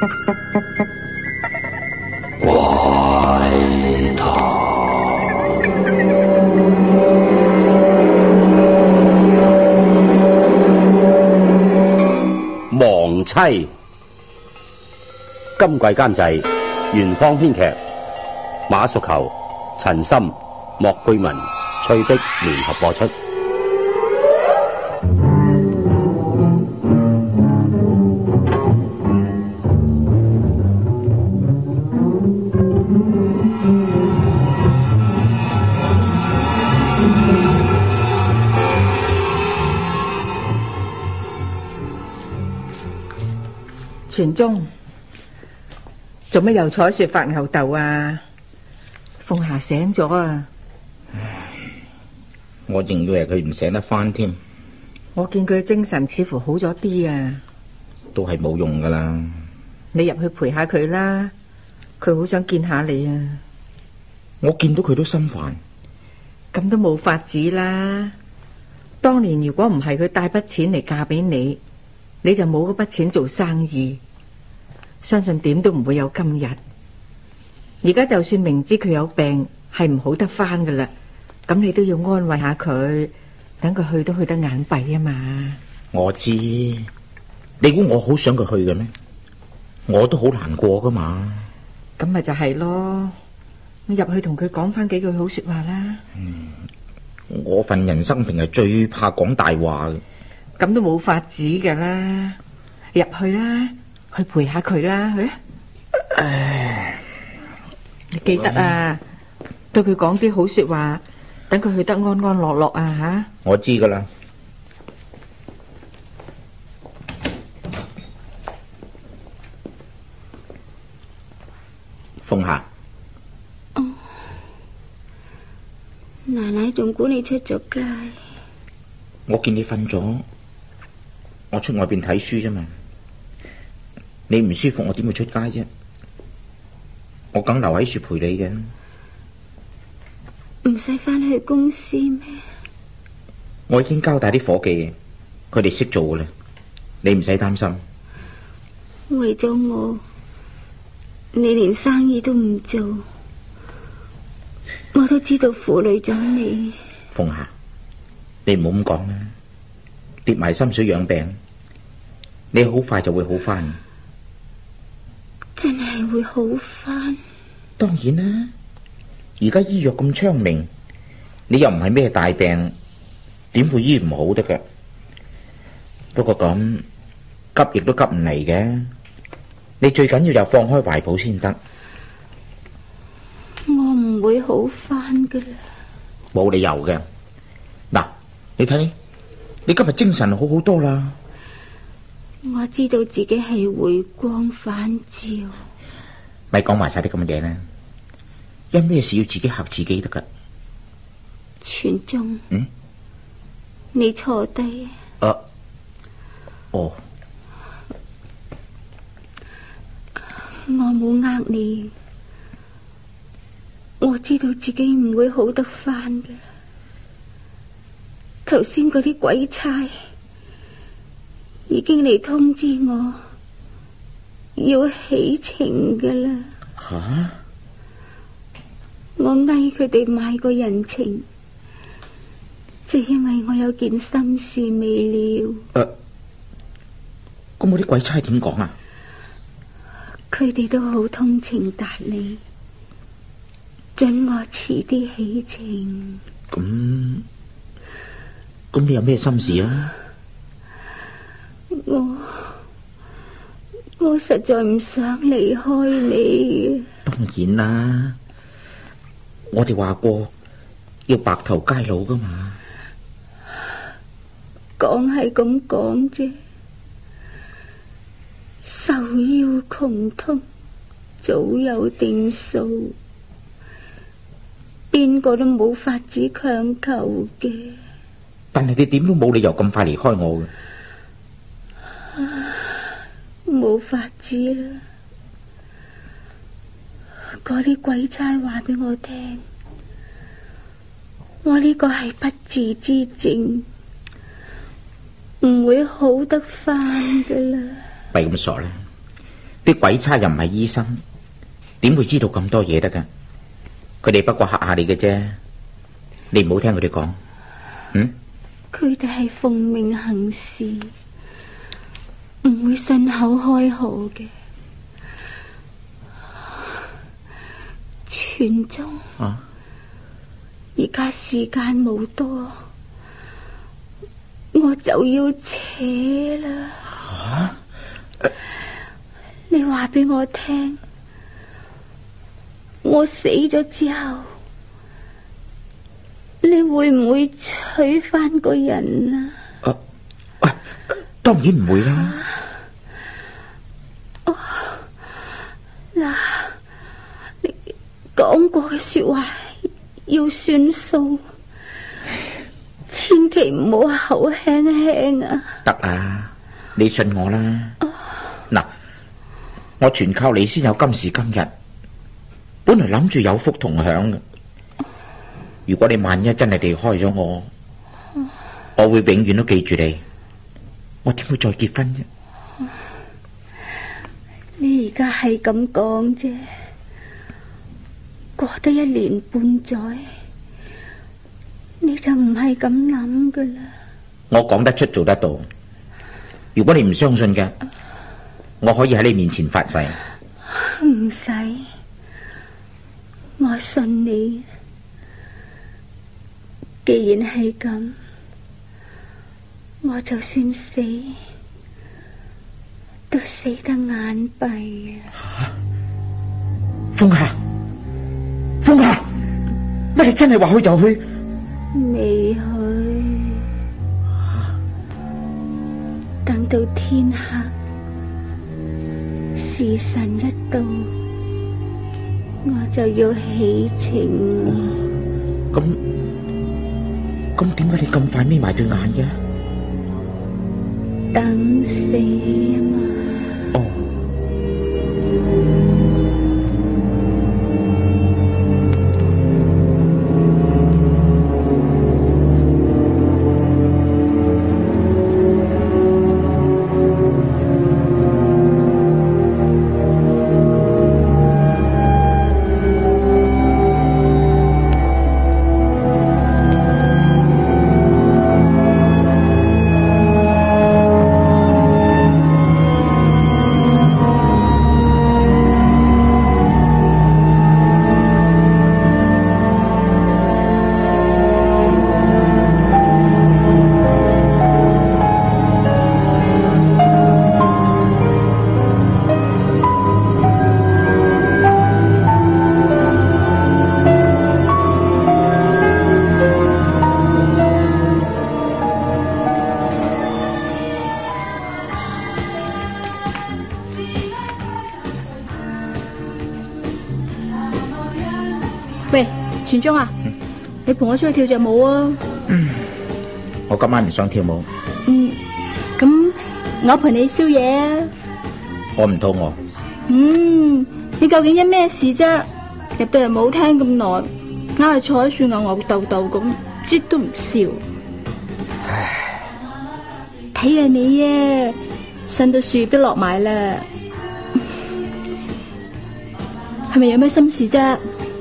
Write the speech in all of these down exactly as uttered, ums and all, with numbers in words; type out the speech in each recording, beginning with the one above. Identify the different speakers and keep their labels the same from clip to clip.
Speaker 1: 怪談。亡妻。今季監製元芳，編劇馬淑球、陳森、莫佩文、翠碧聯合播出。
Speaker 2: 全忠，做乜又坐喺雪發牛豆啊？鳳霞醒咗啊！
Speaker 3: 我仲以為佢唔醒得翻添。
Speaker 2: 我見佢精神似乎好咗啲啊。
Speaker 3: 都係冇用噶啦。
Speaker 2: 你入去陪下佢啦，佢好想見下你啊。
Speaker 3: 我見到佢都心煩。
Speaker 2: 咁都冇法子啦。當年如果唔係佢帶筆錢嚟嫁俾你，你就冇嗰筆錢做生意，相信點都唔會有今日。而家就算明知佢有病係唔好得翻噶啦，咁你都要安慰下佢，等佢去都去得眼閉啊嘛。
Speaker 3: 我知，你估我好想佢去嘅咩？我都好難過噶嘛。
Speaker 2: 咁咪就係咯，你入去同佢講翻幾句好說話啦。
Speaker 3: 嗯，我份人生平係最怕講大話嘅。
Speaker 2: 咁都冇法子噶啦，入去啦，去陪下佢啦，去。唉，你記得啊，對佢講啲好說話，等佢去得安安樂樂啊吓。
Speaker 3: 我知噶啦。鳳霞，
Speaker 4: 哦，奶奶仲估你出咗街。
Speaker 3: 我見你瞓咗。我出外邊睇書啫嘛，你唔舒服我點會出街啫？我梗留喺處陪你嘅。
Speaker 4: 唔使翻去公司咩？
Speaker 3: 我已經交代啲伙計，佢哋識做噶啦，你唔使擔心。
Speaker 4: 為咗我，你連生意都唔做，我都知道負累咗你。
Speaker 3: 鳳霞，你唔好咁講啦，跌埋心水養病，你好快就會好翻。
Speaker 4: 真係會好翻？
Speaker 3: 當然啦，而家醫藥咁昌明，你又唔係咩大病，點會醫唔好得㗎？不過咁急亦都急唔嚟嘅，你最緊要就放開懷抱先得。
Speaker 4: 我唔會好翻㗎啦。
Speaker 3: 冇理由嘅。嗱，你睇你，你今日精神好好多啦。
Speaker 4: 我知道自己係回光返照。
Speaker 3: 咪講埋晒啲咁嘅嘢啦，有咩事要自己嚇自己得噶。
Speaker 4: 全忠，
Speaker 3: 嗯，
Speaker 4: 你坐低。
Speaker 3: 啊，哦，
Speaker 4: 我冇呃你，我知道自己唔會好得翻嘅。頭先嗰啲鬼差已經嚟通知我要起程噶啦。
Speaker 3: 吓、啊？
Speaker 4: 我嗌佢哋買個人情，就因為我有件心事未了。
Speaker 3: 誒、啊，咁我啲鬼差點講啊？
Speaker 4: 佢哋都好通情達理，准我遲啲起程。
Speaker 3: 咁，咁你有咩心事啊？
Speaker 4: 我我實在唔想離開你。
Speaker 3: 當然啦，我哋話過要白頭偕老噶嘛。
Speaker 4: 講係咁講啫，受邀窮通早有定數，邊個都冇法子強求嘅。
Speaker 3: 但係你點都冇理由咁快離開我嘅。
Speaker 4: 冇法子啦！嗰啲鬼差話俾我聽，我呢個係不治之症，唔會好得翻噶啦。
Speaker 3: 咪咁傻啦！ 啲鬼差又唔係醫生，點會知道咁多嘢得噶？佢哋不過嚇下你嘅啫，你唔好聽佢哋講。嗯，
Speaker 4: 佢哋係奉命行事，唔會信口開河嘅。全宗啊，而家時間冇多，我就要扯啦。啊？你話俾我聽，我死咗之後，你會唔會娶翻個人啊？
Speaker 3: 啊，啊當然唔會啦。
Speaker 4: 哦，嗱，你講過嘅說話要算數，千祈唔好口輕輕啊！
Speaker 3: 得啦，你信我啦。嗱、啊，我全靠你先有今時今日，本來諗住有福同享嘅。如果你萬一真係離開咗我，我會永遠都記住你，我點會再結婚啫？
Speaker 4: 你而家係咁講啫，過得一年半載，你就唔係咁諗噶啦。
Speaker 3: 我講得出做得到，如果你唔相信嘅，我可以喺你面前發誓。
Speaker 4: 唔使，我信你。既然係咁，我就算死都死得眼閉啊！
Speaker 3: 風夏，風夏，乜你真係話去就去？
Speaker 4: 未去，等到天黑，時辰一到，我就要起程。
Speaker 3: 咁咁點解你咁快眯埋對眼嘅？
Speaker 4: 等死啊嘛！
Speaker 3: 哦。
Speaker 5: 喂，全忠啊，嗯、你陪我出去跳隻舞啊！
Speaker 3: 嗯，我今晚唔想跳舞。
Speaker 5: 嗯，咁我陪你宵夜啊！
Speaker 3: 我唔肚餓。
Speaker 5: 嗯，你究竟因咩事啫？入到嚟冇廳咁耐，硬係坐喺樹牛牛豆豆咁，節都唔笑。
Speaker 3: 唉，
Speaker 5: 睇下你啊，呻到樹葉都落埋啦，係咪有咩心事啫？
Speaker 3: 啊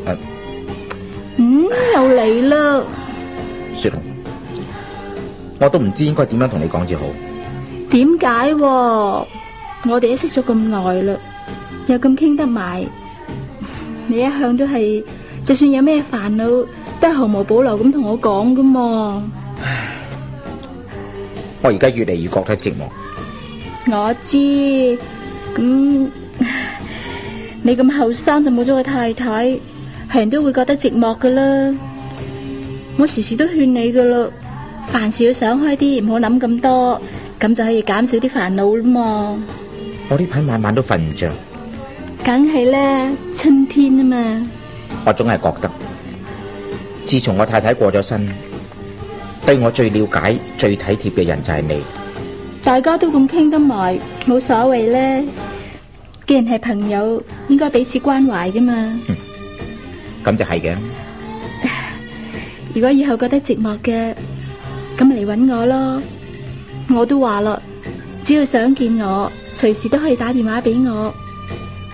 Speaker 5: 嗯，又嚟啦！
Speaker 3: 雪紅，我都唔知應該點樣同你講至好。
Speaker 5: 點解？我哋都識咗咁耐啦，又咁傾得埋，你一向都係，就算有咩煩惱，都係毫無保留咁同我講噶嘛。
Speaker 3: 唉，我而家越嚟越覺得寂寞。
Speaker 5: 我知，咁你咁後生就冇咗個太太，係人都會覺得寂寞噶啦。我時時都勸你噶啦，凡事要想開啲，唔好諗咁多，咁就可以減少啲煩惱啦嘛。
Speaker 3: 我呢排晚晚都瞓唔着。
Speaker 5: 梗係啦，春天啊嘛。
Speaker 3: 我總係覺得，自從我太太過咗身，對我最了解、最體貼嘅人就係你。
Speaker 5: 大家都咁傾得埋，冇所謂咧。既然係朋友，應該彼此關懷噶嘛。
Speaker 3: 嗯，咁就係嘅。
Speaker 5: 如果以後覺得寂寞嘅，咁咪嚟搵我咯。我都話啦，只要想見我，隨時都可以打電話俾我，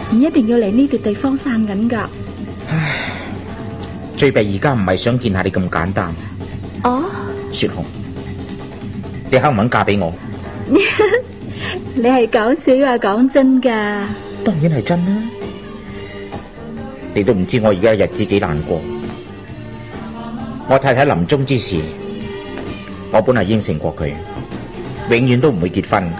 Speaker 5: 唔一定要嚟呢度地方散緊噶。
Speaker 3: 唉，最弊而家唔係想見下你咁簡單。
Speaker 5: 哦，
Speaker 3: 雪紅，你肯唔肯嫁俾我？
Speaker 5: 你係講笑啊，講真噶？
Speaker 3: 當然係真啦。你都唔知我而家日子幾難過。我太太臨終之時，我本嚟應承過佢，永遠都唔會結婚。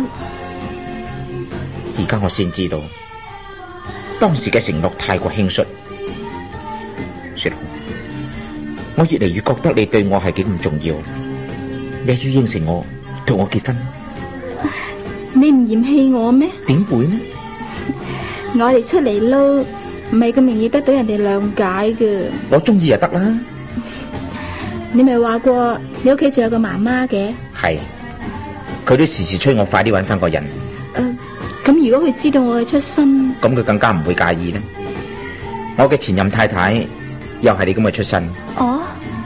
Speaker 3: 而家我先知道，當時嘅承諾太過輕率。雪紅，我越嚟越覺得你對我係幾咁重要。你要應承我，同我結婚。
Speaker 5: 你唔嫌棄我咩？
Speaker 3: 點會呢？
Speaker 5: 我哋出嚟撈，唔係咁容易得到人哋諒解嘅。
Speaker 3: 我中意就得啦。
Speaker 5: 你咪話過你屋企仲有個媽媽嘅？
Speaker 3: 係，佢都時時催我快啲搵翻個人。
Speaker 5: 誒、呃，咁如果佢知道我嘅出身，
Speaker 3: 咁佢更加唔會介意啦。我嘅前任太太又係你咁嘅出身。
Speaker 5: 哦，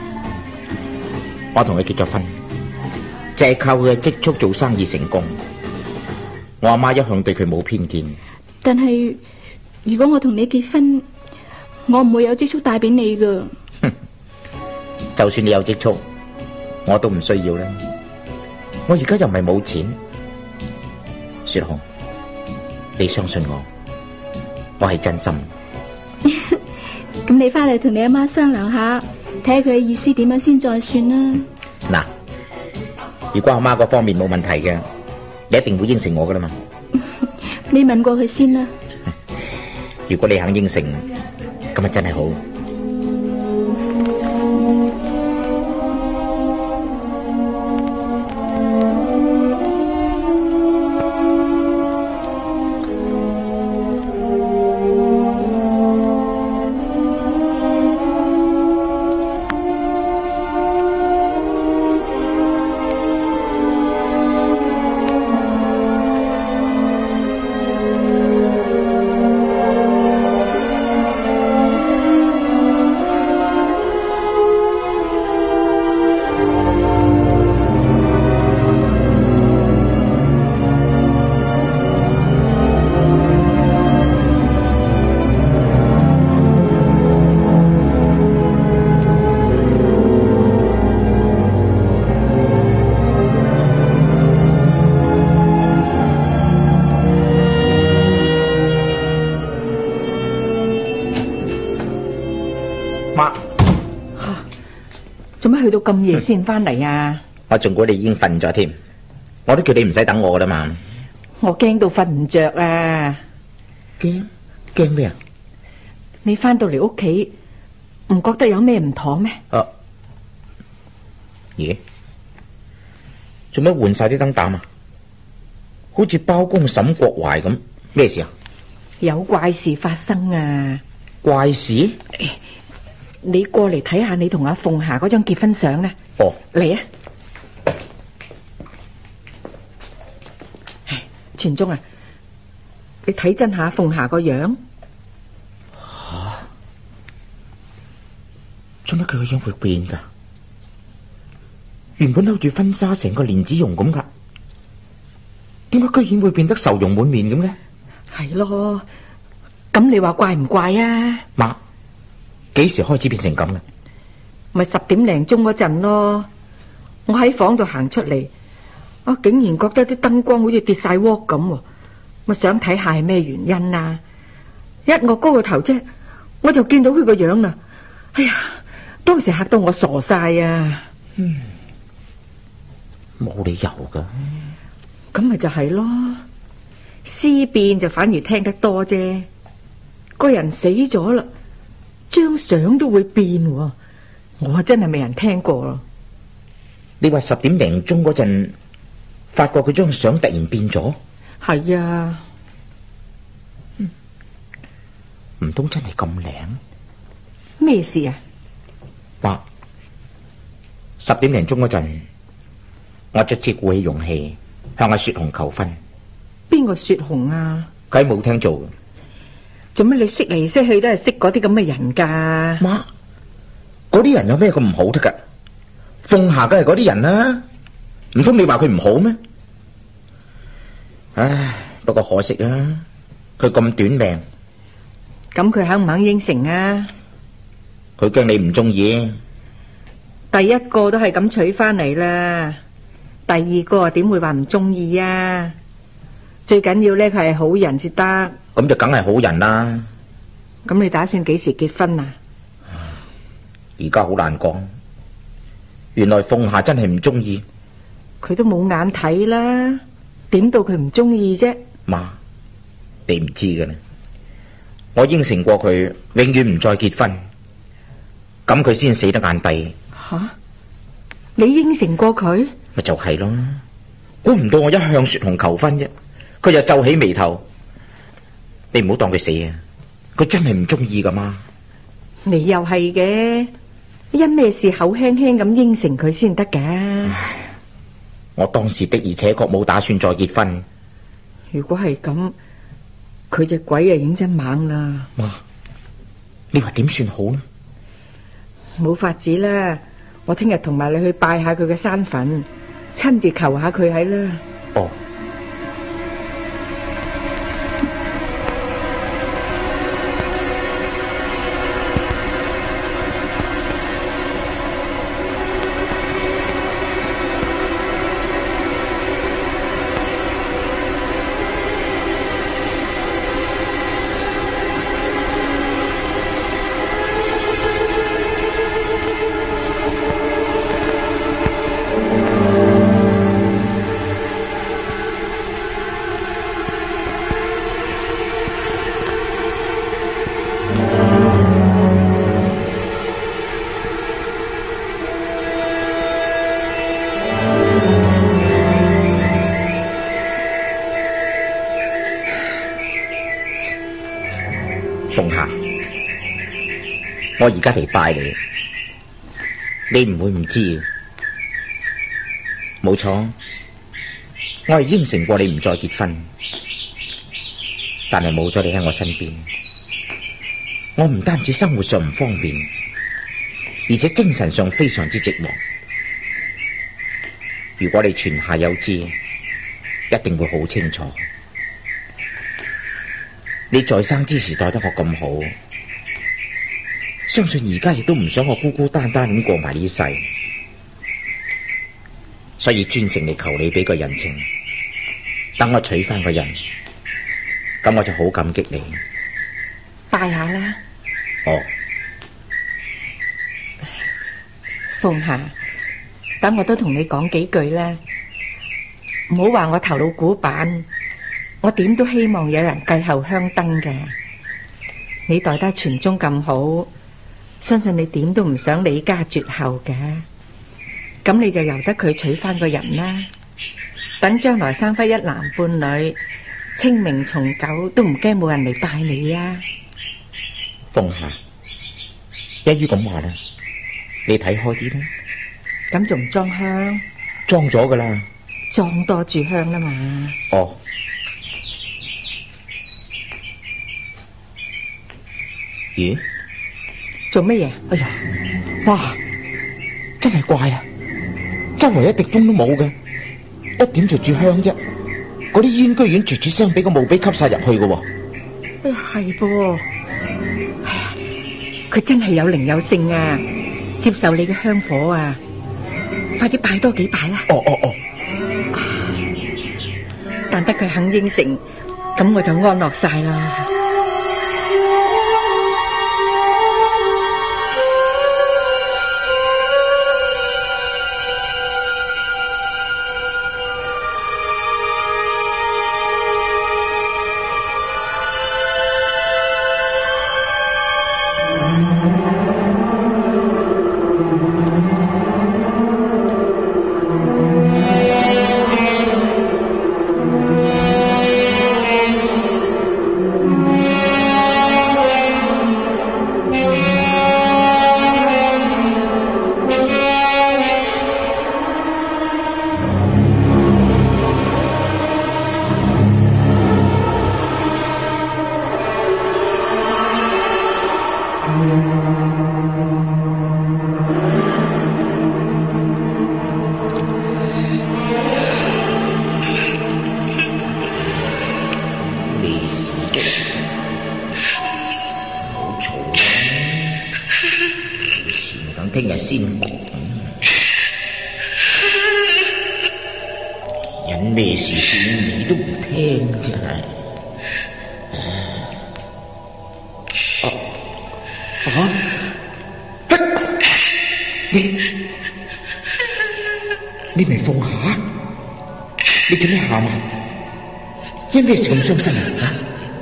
Speaker 3: 我同佢結咗婚，就係靠佢嘅積蓄做生意成功。我阿媽一向對佢冇偏見。
Speaker 5: 但係如果我同你結婚，我唔會有積蓄帶俾你噶。
Speaker 3: 就算你有積蓄，我都唔需要啦。我而家又唔係冇錢。雪紅，你相信我，我係真心。
Speaker 5: 咁你翻嚟同你阿媽商量下，睇下佢嘅意思點樣先再算啦。
Speaker 3: 嗱，如果阿媽嗰方面冇問題嘅，你一定會應承我噶啦嘛。
Speaker 5: 你問過佢先啦。
Speaker 3: 如果你肯應承，咁啊真係好。
Speaker 2: 做乜去到咁夜先翻嚟啊？
Speaker 3: 我仲估你已經瞓咗添，我都叫你唔使等我噶啦嘛。
Speaker 2: 我驚到瞓唔着啊！
Speaker 3: 驚驚咩啊？
Speaker 2: 你翻到嚟屋企唔覺得有咩唔妥咩？
Speaker 3: 啊，咦？做咩換晒啲燈膽啊？好似包公沈國懷咁，咩事啊？
Speaker 2: 有怪事發生啊！
Speaker 3: 怪事？
Speaker 2: 你過嚟睇下你同阿鳳霞嗰張結婚相啦。
Speaker 3: 哦，
Speaker 2: 嚟啊！唉，全忠啊，你睇真下鳳霞個樣。
Speaker 3: 吓？做乜佢個樣會變噶？原本摟住婚紗成個蓮子蓉咁噶，點解居然會變得愁容滿面咁嘅？
Speaker 2: 係咯，咁你話怪唔怪啊？
Speaker 3: 媽，幾時開始變成咁嘅？
Speaker 2: 咪十點零鐘嗰陣咯，我喺房度行出嚟，我竟然覺得啲燈光好似跌晒鑊咁，我想睇下係咩原因啊！一我高個頭啫，我就見到佢個樣啦。哎呀，當時嚇到我傻晒啊！
Speaker 3: 嗯，冇理由噶。
Speaker 2: 咁咪就係咯，思變就反而聽得多啫。個人死咗啦，張相都會變，我真係未人聽過咯。
Speaker 3: 你話十點零鐘嗰陣，發覺佢張相突然變咗？
Speaker 2: 係啊，
Speaker 3: 唔通真係咁靈？
Speaker 2: 咩事啊？
Speaker 3: 話十點零鐘嗰陣，我卒之鼓起勇氣向阿雪紅求婚。
Speaker 2: 邊個雪紅啊？
Speaker 3: 佢喺舞廳做嘅。
Speaker 2: 做乜你識嚟識去都係識嗰啲咁嘅人噶？
Speaker 3: 媽，嗰啲人有咩咁唔好得噶？鳳霞梗係嗰啲人啦，唔通你話佢唔好咩？唉，不過可惜啊， 佢咁短命，
Speaker 2: 咁佢肯唔肯應承啊？
Speaker 3: 佢驚你唔中意。
Speaker 2: 第一個都係咁娶翻嚟啦，第二個點會話唔中意啊？最緊要呢，佢係好人先得。
Speaker 3: 咁就梗係好人啦。
Speaker 2: 咁你打算幾時結婚啊？
Speaker 3: 而家好難講。原來鳳霞真係唔中意。
Speaker 2: 佢都冇眼睇啦，點到佢唔中意啫？
Speaker 3: 媽，你唔知㗎啦。我應承過佢，永遠唔再結婚。咁佢先死得眼閉。
Speaker 2: 吓？你應承過佢？
Speaker 3: 咪就係咯。估唔到我一向雪紅求婚啫，佢就皺起眉頭。你唔好當佢死啊！佢真係唔中意噶嘛。
Speaker 2: 你又係嘅，因咩事口輕輕咁應承佢先得㗎？
Speaker 3: 我當時的而且確冇打算再結婚。
Speaker 2: 如果係咁，佢隻鬼啊認真猛啦。
Speaker 3: 媽，你話點算好呢？
Speaker 2: 冇法子啦，我聽日同埋你去拜下佢嘅山墳，親自求下佢喺啦。
Speaker 3: 哦。鳳霞，我而家嚟拜你，你唔會唔知。冇錯，我係應承過你唔再結婚，但係冇咗你喺我身邊，我唔單止生活上唔方便，而且精神上非常之寂寞。如果你泉下有知，一定會好清楚。你在生之時待得我咁好，相信而家亦都唔想我孤孤單單咁過埋呢世，所以專程嚟求你俾個人情，等我娶翻個人，咁我就好感激你。
Speaker 2: 拜下啦。
Speaker 3: 哦，
Speaker 2: 鳳霞，等我都同你講幾句啦，唔好話我頭腦古板。我點都希望有人繼後香燈嘅。你待得傳宗咁好，相信你點都唔想李家絕後嘅。咁你就由得佢娶翻個人啦，等將來生翻一男半女，清明重九都唔驚冇人嚟拜你啊。
Speaker 3: 鳳霞，一於咁話啦，你睇開啲啦。
Speaker 2: 咁仲裝香？
Speaker 3: 裝咗噶啦，
Speaker 2: 裝多住香啦嘛。
Speaker 3: 哦。咦？
Speaker 2: 做乜嘢？
Speaker 3: 哎呀，哇，真係怪啊！周圍一滴風都冇嘅，一點就住香啫。嗰啲煙居然啜啜聲俾個墓碑吸晒入去嘅。
Speaker 2: 哎呀，係噃，哎呀，佢真係有靈有性啊！接受你嘅香火啊！快啲拜多幾拜啦！
Speaker 3: 哦哦哦！
Speaker 2: 但得佢肯應承，咁我就安樂晒啦。
Speaker 3: 聽日先講。人咩事勸你都唔聽，真係。啊啊！你你咪放下，你做咩喊啊？因咩事咁傷心啊？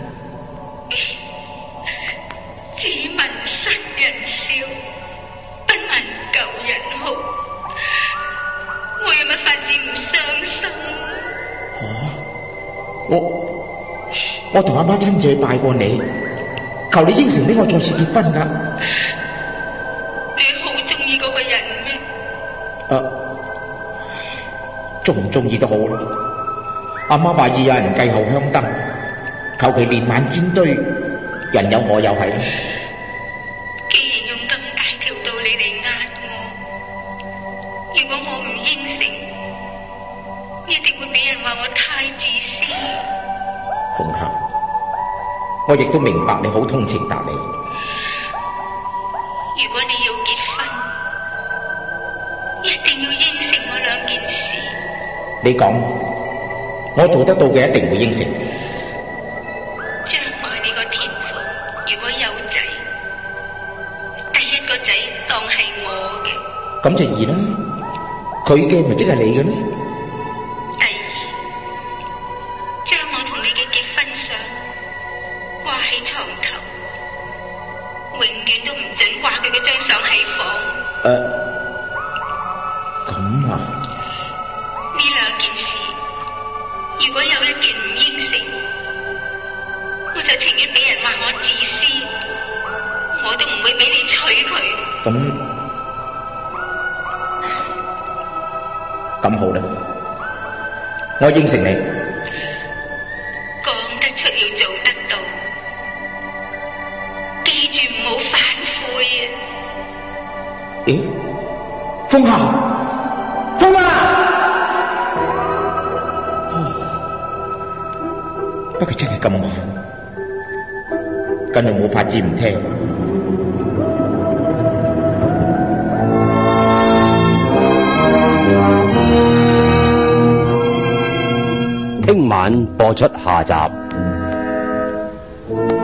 Speaker 6: 只聞新人笑，不聞舊人哭。我有乜法子唔傷心啊？
Speaker 3: 哦，我我同阿媽親自去拜過你，求你應承俾我再次結婚噶。
Speaker 6: 你好中意嗰個人咩？
Speaker 3: 誒，中唔中意都好啦。阿媽話要有人繼後香燈，求其連晚煎堆，人有我又係。
Speaker 6: 既然用咁大條道理嚟壓我，如果我唔應承，一定會俾人話我太自私。
Speaker 3: 鳳霞，我亦都明白你好通情達理。
Speaker 6: 如果你要結婚，一定要應承我兩件事。
Speaker 3: 你講，我做得到嘅一定會應承。
Speaker 6: 將來你個田父如果有仔，第一個仔當係我嘅，
Speaker 3: 咁就易啦，佢嘅咪即係你嘅咩？
Speaker 6: 第二，將我同你嘅結婚相掛喺床頭，永遠都唔准掛佢嘅張相喺房。
Speaker 3: 誒，咁啊？
Speaker 6: 呢兩件事，如果有一件唔應承，我就情願俾人話我自私，我都唔會俾你娶佢。
Speaker 3: 咁咁好啦，我應承你。
Speaker 6: 講得出要做得到，記住唔好反悔啊！
Speaker 3: 咦，鳳霞，鳳霞！不過真係咁晚，梗係冇法子唔聽。
Speaker 1: 聽晚播出下集。